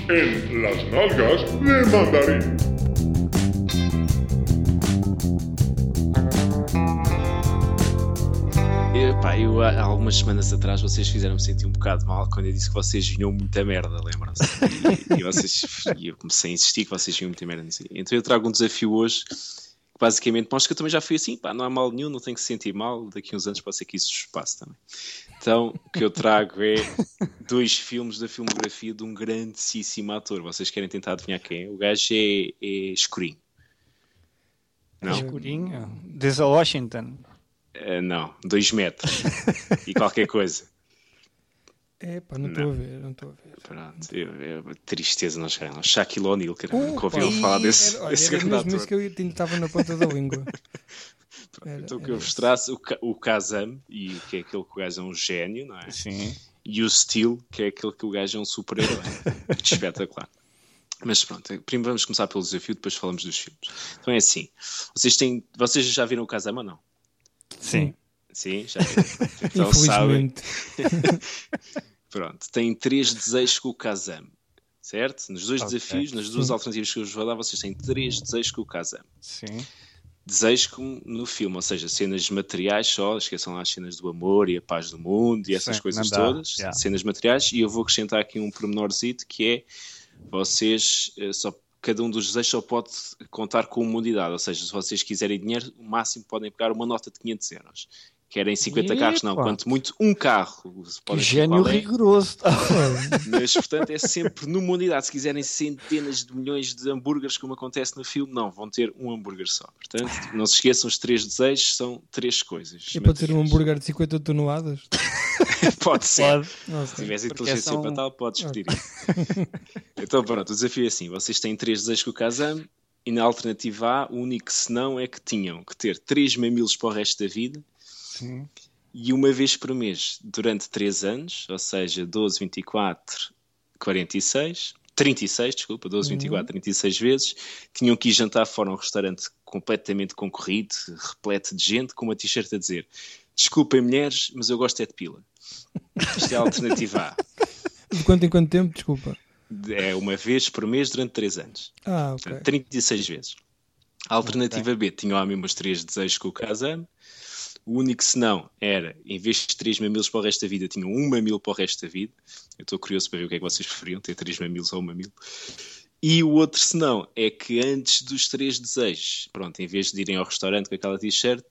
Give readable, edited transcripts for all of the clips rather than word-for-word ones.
en las nalgas de mandarín. Eu há algumas semanas atrás vocês fizeram-me sentir um bocado mal quando eu disse que vocês vinham muita merda, lembram-se? E eu comecei a insistir que vocês vinham muita merda nisso. Então eu trago um desafio hoje que basicamente mostra que eu também já fui assim, não há mal nenhum, não tenho que se sentir mal, daqui a uns anos pode ser que isso se passe também. Então o que eu trago é 2 filmes da filmografia de um grandíssimo ator. Vocês querem tentar adivinhar quem é? O gajo é escurinho. Não? Escurinho? Denzel Washington. Não, 2 metros e qualquer coisa. Não estou a ver. Pronto, tristeza não chegaram. Shaquille O'Neal, nunca ouviram falar desse grande ator. Mesmo isso que eu estava na ponta da língua. Então o que eu vos traço, o Kazam, e que é aquele que o gajo é um gênio, não é? Sim. E o Steel, que é aquele que o gajo é um super-herói. Espetacular. Mas pronto, primeiro vamos começar pelo desafio, depois falamos dos filmes. Então é assim, vocês já viram o Kazam ou não? Sim. Sim, já viram. Então sabem. Pronto, tem 3 desejos com o Kazam, certo? Nos 2 desafios, nas 2 alternativas que eu vos vou dar, vocês têm 3 desejos com o Kazam. Sim. Desejos como no filme, ou seja, cenas materiais só, esqueçam lá as cenas do amor e a paz do mundo e essas coisas todas, cenas materiais, e eu vou acrescentar aqui um pormenorzito que é, vocês cada um dos desejos só pode contar com uma unidade, ou seja, se vocês quiserem dinheiro, o máximo podem pegar uma nota de 500 euros. Querem 50 carros? Não, quanto muito um carro. Que gênio rigoroso. Mas, portanto, é sempre numa unidade. Se quiserem centenas de milhões de hambúrgueres, como acontece no filme, não, vão ter um hambúrguer só. Portanto, não se esqueçam, os 3 desejos são 3 coisas. E pode ter um hambúrguer de 50 toneladas? Pode ser. Pode. Se tiveres inteligência para tal, podes pedir isso. Então, pronto, o desafio é assim. Vocês têm 3 desejos com o Kazam e na alternativa A, o único senão é que tinham que ter 3 mamilos para o resto da vida. Sim. E uma vez por mês, durante 3 anos, ou seja, 12, 24, 46, 36, desculpa, 12, 24, 36 vezes, tinham que ir jantar fora a um restaurante completamente concorrido, repleto de gente, com uma t-shirt a dizer: desculpem mulheres, mas eu gosto é de pila. Isto é a alternativa A. De quanto em quanto tempo, desculpa? É uma vez por mês durante 3 anos. Ok. 36 vezes. A alternativa B tinha lá mesmo os 3 desejos com o Kazam. O único senão era, em vez de 3 mamilos para o resto da vida, tinham 1 mamilo para o resto da vida. Eu estou curioso para ver o que é que vocês preferiam, ter 3 mamilos ou 1 mamilo. E o outro senão é que antes dos 3 desejos, pronto, em vez de irem ao restaurante com aquela t-shirt,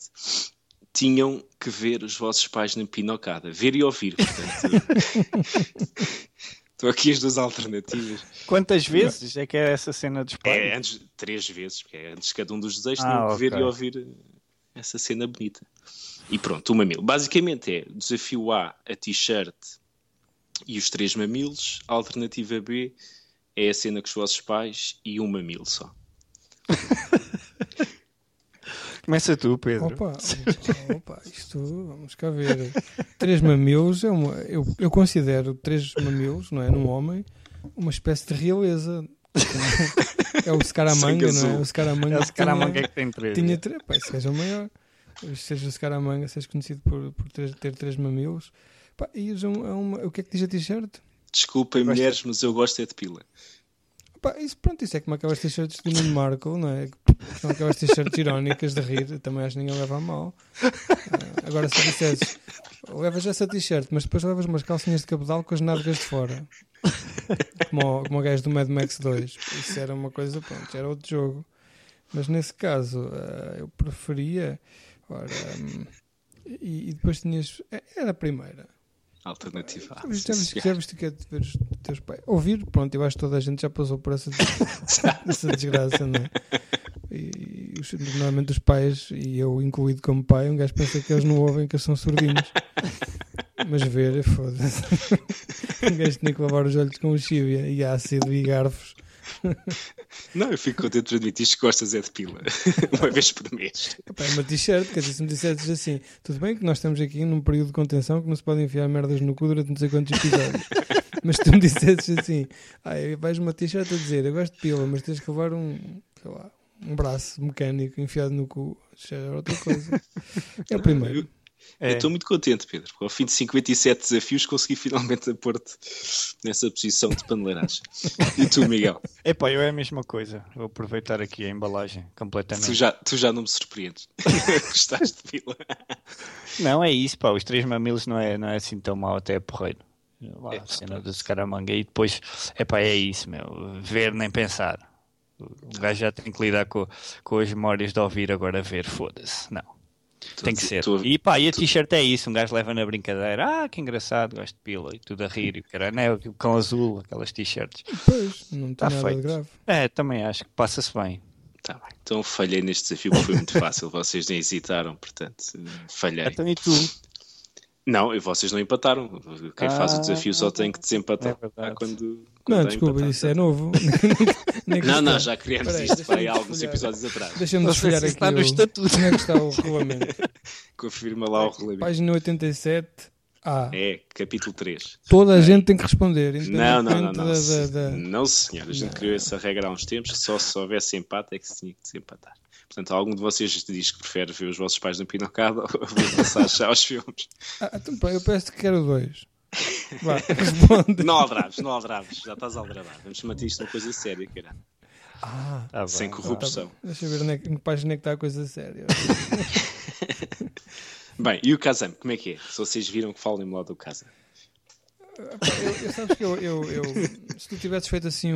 tinham que ver os vossos pais na pinocada. Ver e ouvir, portanto. Estou aqui as 2 alternativas. Quantas vezes é que é essa cena dos pais? É antes, 3 vezes, porque é antes de cada um dos desejos, tinham que ver e ouvir essa cena bonita. E pronto, o mamilo. Basicamente é desafio A, a t-shirt e os 3 mamilos. A alternativa B é a cena com os vossos pais e 1 mamilo só. Começa tu, Pedro. Opa, isto, vamos cá ver. 3 mamilos, eu considero 3 mamilos, não é, num homem, uma espécie de realeza. É o Scaramanga, não é? O Scaramanga é que tem 3. Tinha 3, pá, se seja o maior. Seja o Scaramanga, seja conhecido por ter 3 mamilos. Pá, e o que é que diz a t-shirt? Desculpem mulheres, mas eu gosto é de pila. Pá, isso é como aquelas t-shirts do Nuno Marco, não é? São aquelas t-shirts irónicas de rir, também acho que ninguém leva a mal. Agora se disseres, levas essa t-shirt, mas depois levas umas calcinhas de cabedal com as nádegas de fora. Como o gajo do Mad Max 2. Isso era uma coisa, pronto, era outro jogo. Mas nesse caso, eu preferia... Ora, e depois tinhas... Era a primeira. Alternativa A. Já viste o que é de ver os teus pais? Ouvir, pronto, eu acho que toda a gente já passou por essa desgraça, não é? E normalmente os pais, e eu incluído como pai, um gajo pensa que eles não ouvem, que eles são surdinhos. Mas ver, foda-se. Um gajo tinha que lavar os olhos com lexívia e ácido e garfos. Não, eu fico contente de admitir que gostas é de pila. Uma vez por mês. Epá, é uma t-shirt, quer dizer, se me dissesses assim, tudo bem que nós estamos aqui num período de contenção que não se podem enfiar merdas no cu durante não sei quantos episódios. Mas se tu me dissesses assim, vais uma t-shirt a dizer, eu gosto de pila, mas tens que levar um braço mecânico enfiado no cu, já era outra coisa. É o primeiro. Eu estou muito contente, Pedro, porque ao fim de 57 desafios consegui finalmente pôr-te nessa posição de paneleiragem. E tu, Miguel? Epá, eu é a mesma coisa. Vou aproveitar aqui a embalagem completamente. Tu já não me surpreendes. Gostaste de Vila? Não, é isso, pá. Os 3 mamilos não é assim tão mau, até é porreiro. Lá, a cena do Scaramanga. E depois, epá, é isso, meu. Ver nem pensar. O gajo já tem que lidar com as memórias de ouvir, agora ver, foda-se. Não. Tem que ser. E pá, e a t-shirt é isso, um gajo leva na brincadeira, que engraçado, gosto de pila, e tudo a rir, e o caralho, não é o cão azul, aquelas t-shirts. Pois, não tem nada feito. de grave. Também acho que passa-se bem. Tá bem. Então falhei neste desafio, porque foi muito fácil, vocês nem hesitaram, portanto, falhei. Então e tu? Não, e vocês não empataram. Quem faz o desafio só tem que desempatar. Não, desculpa, isso é novo. Não, já criamos isto para aí há alguns episódios atrás. Deixa-me desfolhar aqui. Está no estatuto. Como é que está o regulamento? Confirma lá o regulamento. Página 87. É, capítulo 3. Toda a gente tem que responder. Não. Não, senhor. A gente criou essa regra há uns tempos que só se houvesse empate é que se tinha que desempatar. Portanto, algum de vocês diz que prefere ver os vossos pais no Pinocchio ou vou passar já aos filmes? Então, pá, eu peço que quero 2. Vá, responde. Não aldrabes. Já estás a aldrabar. Vamos manter isto uma coisa séria, caramba. Sem corrupção. Deixa eu ver em que página é que está a coisa séria. Bem, e o Kazam, como é que é? Se vocês viram, que falem-me lá do Kazam. Sabes que eu se tu tivesses feito assim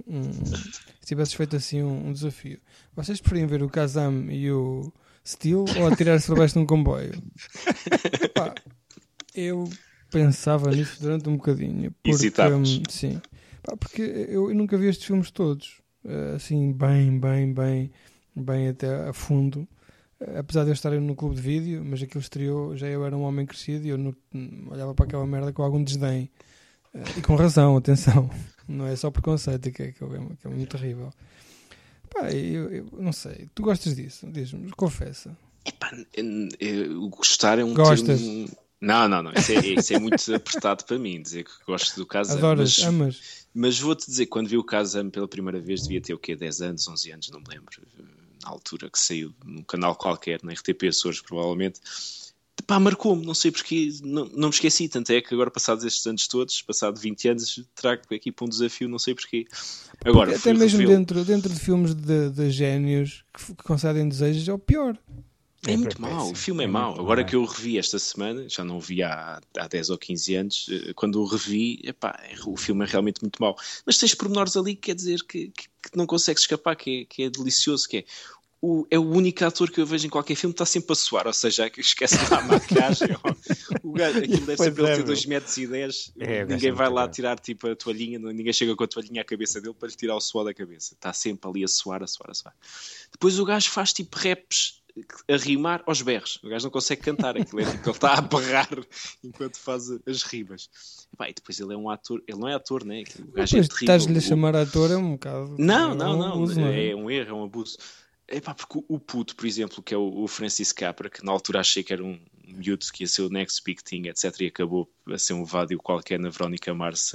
um desafio, vocês preferiam ver o Kazam e o Steel ou atirar-se para baixo de um comboio? Pá, eu pensava nisso durante um bocadinho. Hesitavas? Sim. Pá, porque eu nunca vi estes filmes todos assim bem até a fundo. Apesar de eu estar no clube de vídeo, mas aquilo estreou, já eu era um homem crescido e eu olhava para aquela merda com algum desdém. E com razão, atenção. Não é só preconceito, que é muito terrível. Pá, eu não sei. Tu gostas disso? Diz-me, confessa. Epá, gostar é um Gostas? termo... Não. Isso é muito apertado para mim, dizer que gosto do Kazam. Adoras, amas. Mas vou-te dizer, quando vi o Kazam pela primeira vez, devia ter o quê? 10 anos, 11 anos, não me lembro. Na altura que saiu num canal qualquer, na RTP Açores, provavelmente. Pá, marcou-me, não sei porque, não me esqueci. Tanto é que agora, passados estes anos todos, passado 20 anos, trago aqui para um desafio, não sei porquê. Agora, até mesmo dentro de filmes de génios que concedem desejos, é o pior. É muito mau, o filme é mau. Agora que eu o revi esta semana, já não o vi há 10 ou 15 anos, quando o revi, o filme é realmente muito mau. Mas tens pormenores ali que quer dizer que não consegues escapar, que é delicioso, que é o único ator que eu vejo em qualquer filme que está sempre a suar, ou seja, esquece lá a maquiagem. O gajo, aquilo deve ser para ele ter 2,10 m, ninguém vai lá tirar tipo a toalhinha, ninguém chega com a toalhinha à cabeça dele para lhe tirar o suor da cabeça. Está sempre ali a suar. Depois o gajo faz tipo raps a rimar aos berros. O gajo não consegue cantar, aquilo é tipo, ele está a berrar enquanto faz as rimas. E depois ele é um ator, ele não é ator, né? O gajo é terrível. Estás-lhe a chamar ator é um bocado. Não, é um erro, é um abuso. Porque o puto, por exemplo, que é o Francis Capra, que na altura achei que era um miúdo que ia ser o next big thing, etc. E acabou a ser um vádio qualquer na Verónica Mars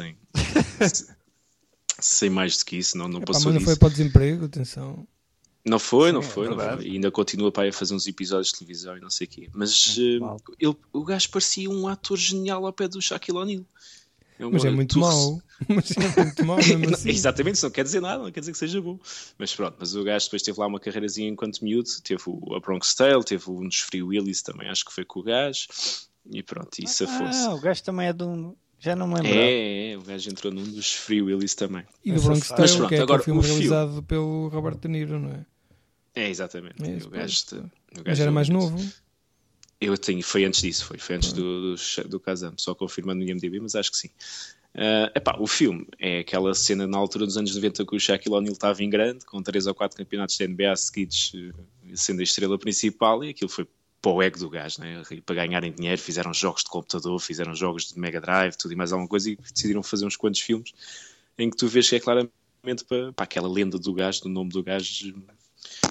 sem mais do que isso, não passou mas não disso. foi para o desemprego, atenção. Não foi. E ainda continua para fazer uns episódios de televisão e não sei o quê. Mas o gajo parecia um ator genial ao pé do Shaquille O'Neal. Mas é muito mau. Mesmo assim. Exatamente, isso não quer dizer nada, não quer dizer que seja bom. Mas pronto, mas o gajo depois teve lá uma carreirazinha enquanto miúdo, teve a Bronx Tale, teve um dos Free Willys também, acho que foi com o gajo. E pronto, isso fosse. O gajo também é de um... Já não me lembro. O gajo entrou num dos Free Willys também. E do Bronx Tale, que é agora, o filme realizado pelo Robert De Niro, não é? Exatamente. O gajo mas era mais novo. Foi antes disso, foi antes do Kazam, só confirmando no IMDb, mas acho que sim. O filme é aquela cena na altura dos anos 90 que o Shaquille O'Neal estava em grande, com 3 ou 4 campeonatos de NBA seguidos, sendo a estrela principal, e aquilo foi para o ego do gajo, né? Para ganharem dinheiro, fizeram jogos de computador, fizeram jogos de Mega Drive, tudo e mais alguma coisa, e decidiram fazer uns quantos filmes em que tu vês que é claramente para aquela lenda do gajo, do nome do gajo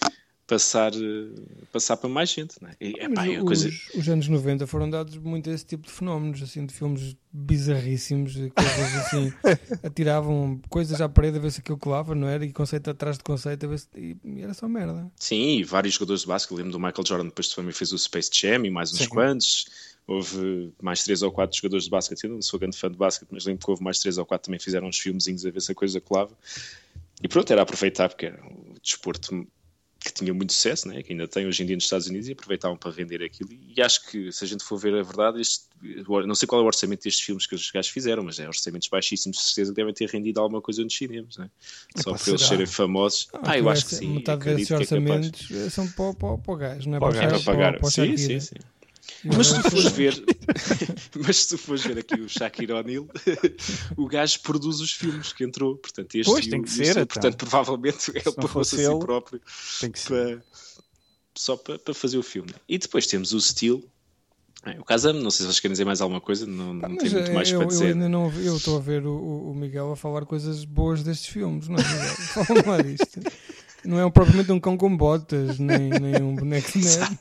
passar para mais gente, não é? E, epá, os anos 90 foram dados muito a esse tipo de fenómenos, assim, de filmes bizarríssimos, coisas assim, atiravam coisas à parede a ver se aquilo colava, não era? E conceito atrás de conceito, a ver se... e era só merda. Sim, e vários jogadores de basquete, lembro do Michael Jordan, depois também fez o Space Jam e mais uns quantos. Houve mais 3 ou 4 jogadores de basquete, eu não sou grande fã de basquete, mas lembro que houve mais 3 ou 4 também fizeram uns filmezinhos a ver se a coisa colava. E pronto, era aproveitar, porque era um desporto que tinha muito sucesso, né? Que ainda tem hoje em dia nos Estados Unidos, e aproveitavam para vender aquilo. E acho que, se a gente for ver a verdade, não sei qual é o orçamento destes filmes que os gajos fizeram, mas é orçamentos baixíssimos, de certeza que devem ter rendido alguma coisa nos cinemas, né? Só para eles serem famosos. Eu acho que sim. Metade desses orçamentos são para o gajo, não é? Para pagar. Sim. Mas se tu fores ver aqui o Shaquille O'Neal, o gajo produz os filmes que entrou, portanto, tem que ser, portanto, provavelmente ele pagou-se a si próprio só para fazer o filme. E depois temos o Steel. O Kazam, não sei se vocês querem dizer mais alguma coisa, não tem muito mais para dizer. Eu estou a ver o Miguel a falar coisas boas destes filmes, não é, Miguel? Fala-me lá disto. Não é propriamente um cão com botas, nem um boneco de neve.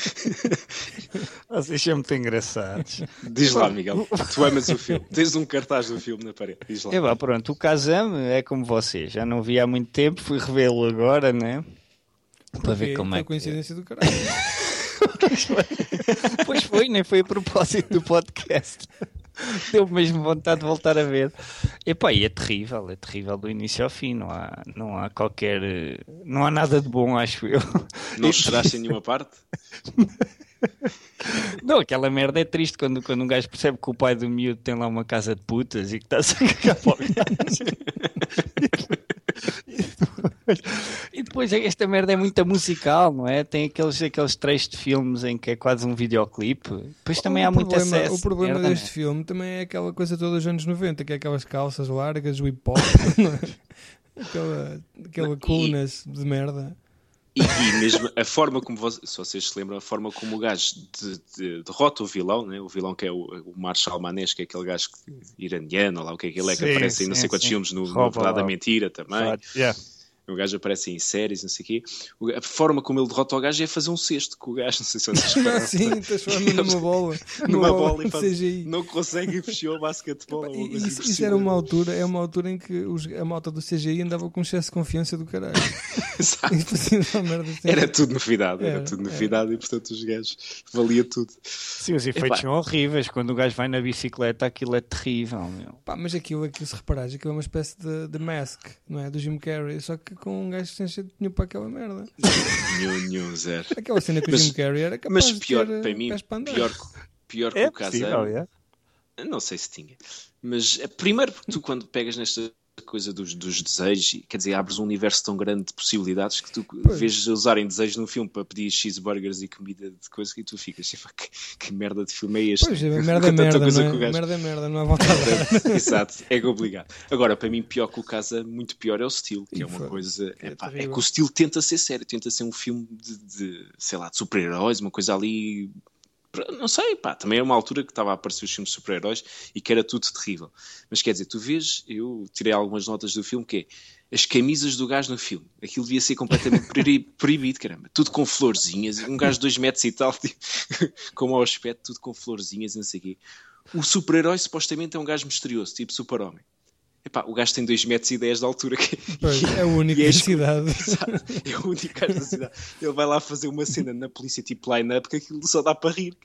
Vocês são muito engraçados. Diz lá, Miguel, tu amas o filme. Tens um cartaz do filme na parede. Diz lá. Pronto, o Kazam é como vocês. Já não vi há muito tempo, fui revê-lo agora, né? Para ver como é que... coincidência do caralho. Pois foi, nem foi a propósito do podcast. Deu mesmo vontade de voltar a ver. E é terrível do início ao fim. Não há não há nada de bom, acho eu. Não choraste em nenhuma parte? Não, aquela merda é triste quando um gajo percebe que o pai do miúdo tem lá uma casa de putas e que está-se a cagar para o gajo. E depois esta merda é muito musical, não é? Tem aqueles trechos de filmes em que é quase um videoclipe. Depois também há muito acesso. O problema deste filme também é aquela coisa toda dos anos 90, que é aquelas calças largas, o hip hop, não é? Aquela coolness de merda. E mesmo a forma como se vocês se lembram, a forma como o gajo derrota o vilão, né? O vilão que é o Marshal Manesh, que é aquele gajo iraniano, ou lá o que é que ele é, que aparece em não sei quantos filmes no Verdade da Mentira também. O gajo aparece em séries, não sei o quê. A forma como ele derrota o gajo é fazer um cesto com o gajo, não sei se vocês repararam. Sim, transforma numa bola. Numa bola e faz, não consegue fechar o basquetebol. Isso era uma altura em que a malta do CGI andava com excesso de confiança do caralho. Exato. Era tudo novidade, e portanto os gajos valia tudo. Sim, os efeitos são horríveis. Quando o gajo vai na bicicleta, aquilo é terrível, meu. Mas aquilo, se reparares, aquilo é uma espécie de Mask, não é? Do Jim Carrey, só que com um gajo sem jeito nenhum para aquela merda. Nenhum, zero. Aquela cena que o Jim Carrey era capaz de pior, ter para mim, pior que o Kazam. Não sei se tinha. Mas primeiro, porque tu quando pegas nesta coisa dos desejos, quer dizer, abres um universo tão grande de possibilidades que tu vês usarem desejos num filme para pedir cheeseburgers e comida de coisa e tu ficas tipo, que merda de filme é este? Pois, merda é merda, merda, não há volta a dar. Exato, é complicado. Agora, para mim, pior que o Casa, muito pior é o Steel, que é uma coisa... É que o Steel tenta ser sério, tenta ser um filme de sei lá, de super-heróis, uma coisa ali... Não sei, também é uma altura que estava a aparecer os filmes de super-heróis e que era tudo terrível. Mas quer dizer, tu vês, eu tirei algumas notas do filme, que é as camisas do gajo no filme. Aquilo devia ser completamente proibido, caramba. Tudo com florzinhas, um gajo de 2 metros e tal, tipo, como ao aspecto, tudo com florzinhas e não sei o quê. O super-herói supostamente é um gajo misterioso, tipo super-homem. O gajo tem 2 metros e 10 de altura. Pois, é o único da cidade. É o único gajo da cidade. Ele vai lá fazer uma cena na polícia tipo line-up, que aquilo só dá para rir.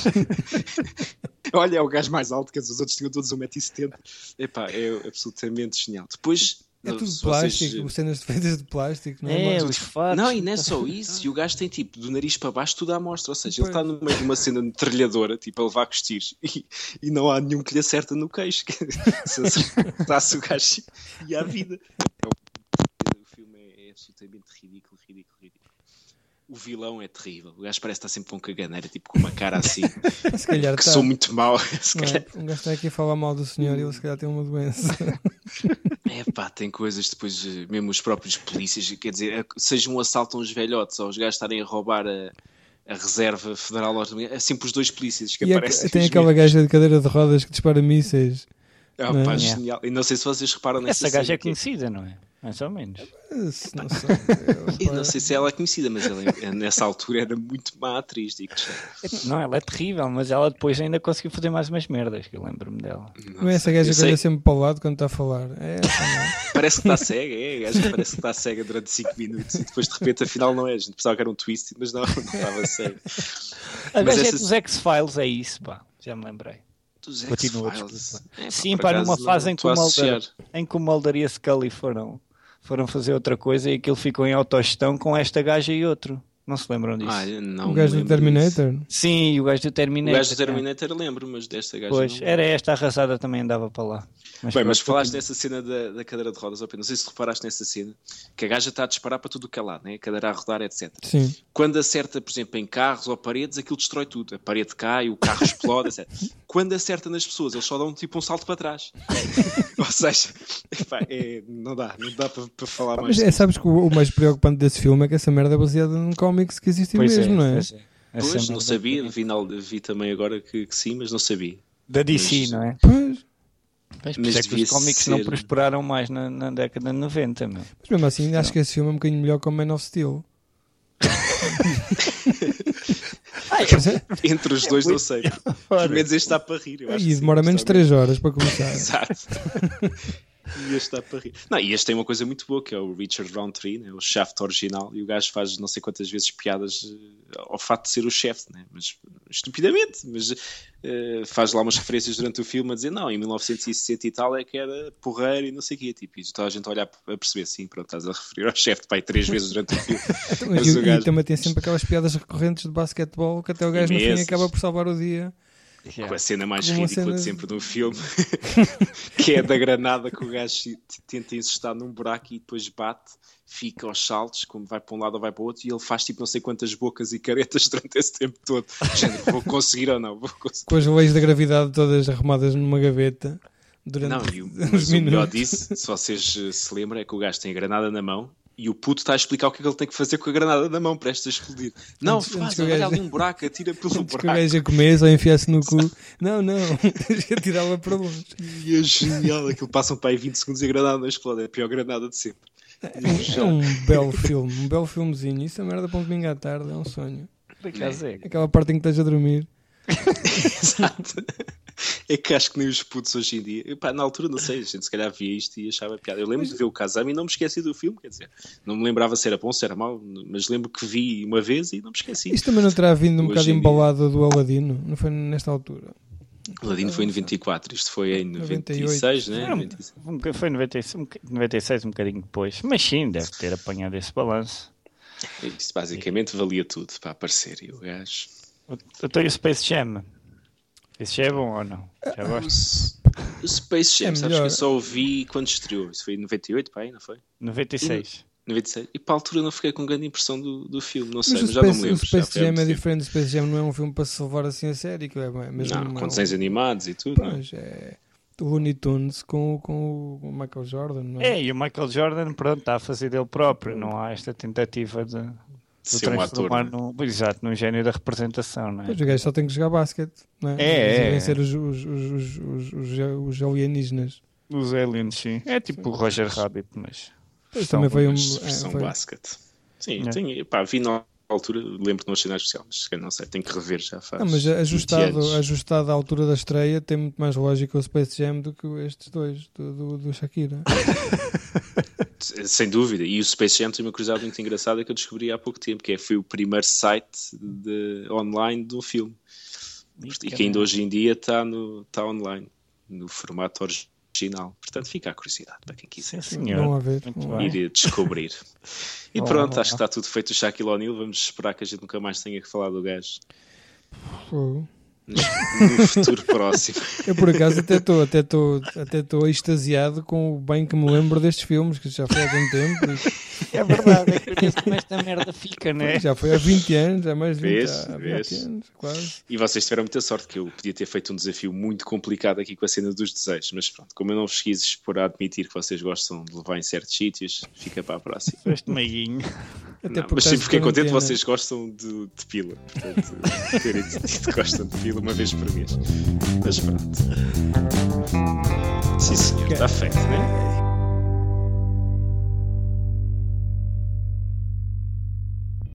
Olha, é o gajo mais alto, que os outros tinham todos 1,70 m. É absolutamente genial. Depois... É tudo de plástico, cenas feitas de plástico, não é? Os fatos. Não, e não é só isso. E o gajo tem tipo do nariz para baixo tudo à mostra. Ou seja, ele está no meio de uma cena de trilhadora, tipo a levar com os tiros, e não há nenhum que lhe acerta no queixo. Se acertasse o gajo e à vida. O filme é absolutamente ridículo. O vilão é terrível. O gajo parece estar sempre com um caganeira, tipo com uma cara assim. Se calhar que sou muito mau. Um gajo está aqui a falar mal do senhor e ele se calhar tem uma doença. Tem coisas depois, mesmo os próprios polícias, quer dizer, seja um assalto a uns velhotes ou os gajos estarem a roubar a Reserva Federal, é sempre os 2 polícias que aparecem. Tem aquela gaja de cadeira de rodas que dispara mísseis. Genial. E não sei se vocês reparam nessa essa gaja é conhecida, não é? Mais ou menos. Não sei. Eu não sei se ela é conhecida, mas ela nessa altura era muito má atriz, digo-te já. Não, ela é terrível, mas ela depois ainda conseguiu fazer mais umas merdas, que eu lembro-me dela. Não é essa gaja que olha sempre para o lado quando está a falar. É essa, não é? Parece que está cega, a gaja parece que está cega durante 5 minutos e depois de repente afinal não é. A gente pensava que era um twist, mas não estava cega. A gaja dos X-Files é isso, pá, já me lembrei. Dos Continua, X-Files. Sim, pá, numa fase em que o Mulder e a Scully foram fazer outra coisa e aquilo ficou em autogestão com esta gaja e outro. Não se lembram disso? O gajo do Terminator? Disso. Sim, o gajo do Terminator. O gajo do Terminator lembro, mas desta gaja pois, não. Era esta arrasada também andava para lá. Mas falaste nessa cena da cadeira de rodas, não sei se reparaste nessa cena, que a gaja está a disparar para tudo o que é lado, né? A cadeira a rodar, etc. Sim. Quando acerta, por exemplo, em carros ou paredes, aquilo destrói tudo. A parede cai, o carro explode, etc. Quando acerta nas pessoas, eles só dão tipo um salto para trás. Ou seja, epá, não dá para falar mais. Mas sabes que o mais preocupante desse filme é que essa merda é baseada num cómics que existe mesmo, não é? Pois, não sabia, vi também agora que sim, mas não sabia. Da DC, não é? Pois. Mas é que os cómics não prosperaram mais na década de 90, meu. Mas mesmo assim, acho que esse filme é um bocadinho melhor que o Man of Steel. Entre os dois, não sei. Pelo menos este está para rir. Eu acho e demora menos 3 horas para começar. Exato. E este está para rir. Não, e este tem uma coisa muito boa, que é o Richard Roundtree, né? O chefe original, e o gajo faz não sei quantas vezes piadas ao facto de ser o chefe, né? Mas estupidamente, mas faz lá umas referências durante o filme a dizer, não, em 1960 e tal é que era porreiro e não sei o quê, tipo, e toda a gente a olhar a perceber, sim, pronto, estás a referir ao chefe de pai 3 vezes durante o filme. E também tem sempre aquelas piadas recorrentes de basquetebol que até o gajo no fim acaba por salvar o dia. Com a cena mais ridícula de sempre no filme, que é da granada que o gajo tenta encestar num buraco e depois bate, fica aos saltos, como vai para um lado ou vai para o outro, e ele faz tipo não sei quantas bocas e caretas durante esse tempo todo. Género, vou conseguir ou não? Com as leis da gravidade todas arrumadas numa gaveta durante mas o melhor disso, se vocês se lembram, é que o gajo tem a granada na mão e o puto está a explicar o que é que ele tem que fazer com a granada na mão para esta explodir. Não, olha ali um buraco, atira pelo buraco. Que o gajo a comer, só enfiasse no cu. Não, atirá-la para longe. E é genial, aquilo passam para aí 20 segundos e a granada não explode. É a pior granada de sempre. É um belo filme, um belo filmezinho. Isso é merda para um domingo à tarde, é um sonho. Aquela parte em que estás a dormir. Exato. É que acho que nem os putos hoje em dia, na altura não sei, a gente se calhar via isto e achava piada. Eu lembro de ver o Kazam e não me esqueci do filme, quer dizer, não me lembrava se era bom, se era mau, mas lembro que vi uma vez e não me esqueci. Isto também não terá vindo um bocado embalado do Aladino? Não foi nesta altura? O Aladino foi em 94, isto foi em 96, né? Foi em 96, um bocadinho depois, mas sim, deve ter apanhado esse balanço. Isto basicamente valia tudo para aparecer, e o gajo... Eu tenho o Space Jam. Esse é bom ou não? Já gosto? O Space Jam, sabes que eu só o vi quando estreou. Isso foi em 98, pá, aí, não foi? 96. 96. E para a altura não fiquei com grande impressão do filme, não sei, mas já não me lembro. O Space Jam é diferente, o Space Jam não é um filme para se levar assim a sério, que é mesmo não, com desenhos animados e tudo. Pois, é o Looney Tunes com o Michael Jordan, não é? E o Michael Jordan, pronto, está a fazer dele próprio, não há esta tentativa de transformar num gênio da representação, não é? Pois o gajo só tem que jogar basquete, não é? Vencer os alienígenas. Os aliens, sim. É tipo o Roger Rabbit, mas... também foi versão basquete. Sim, vi na altura, lembro de um cenário especial, mas não sei, tenho que rever já faz. Não, mas ajustado à altura da estreia tem muito mais lógica o Space Jam do que estes dois, do Shakira. Sem dúvida, e o Space Jam tem uma curiosidade muito engraçada que eu descobri há pouco tempo, que foi o primeiro site online de um filme, e que ainda hoje em dia está online, no formato original, portanto fica a curiosidade para quem quiser ir descobrir. E pronto, acho que está tudo feito o Shaquille O'Neal, vamos esperar que a gente nunca mais tenha que falar do gajo. No futuro próximo. Eu por acaso até estou extasiado com o bem que me lembro destes filmes, que já foi há algum tempo. É verdade, é curioso como esta merda fica, não é? Já foi há 20 anos, há mais de 20 anos, quase. E vocês tiveram muita sorte, que eu podia ter feito um desafio muito complicado aqui com a cena dos desejos, mas pronto, como eu não vos quis expor a admitir que vocês gostam de levar em certos sítios, fica para a próxima. Este meiguinho. Mas sempre fiquei contente que vocês gostam de pila, portanto, terem dito que gostam de pila uma vez por mês. Mas pronto. Sim senhor, está feito, não é?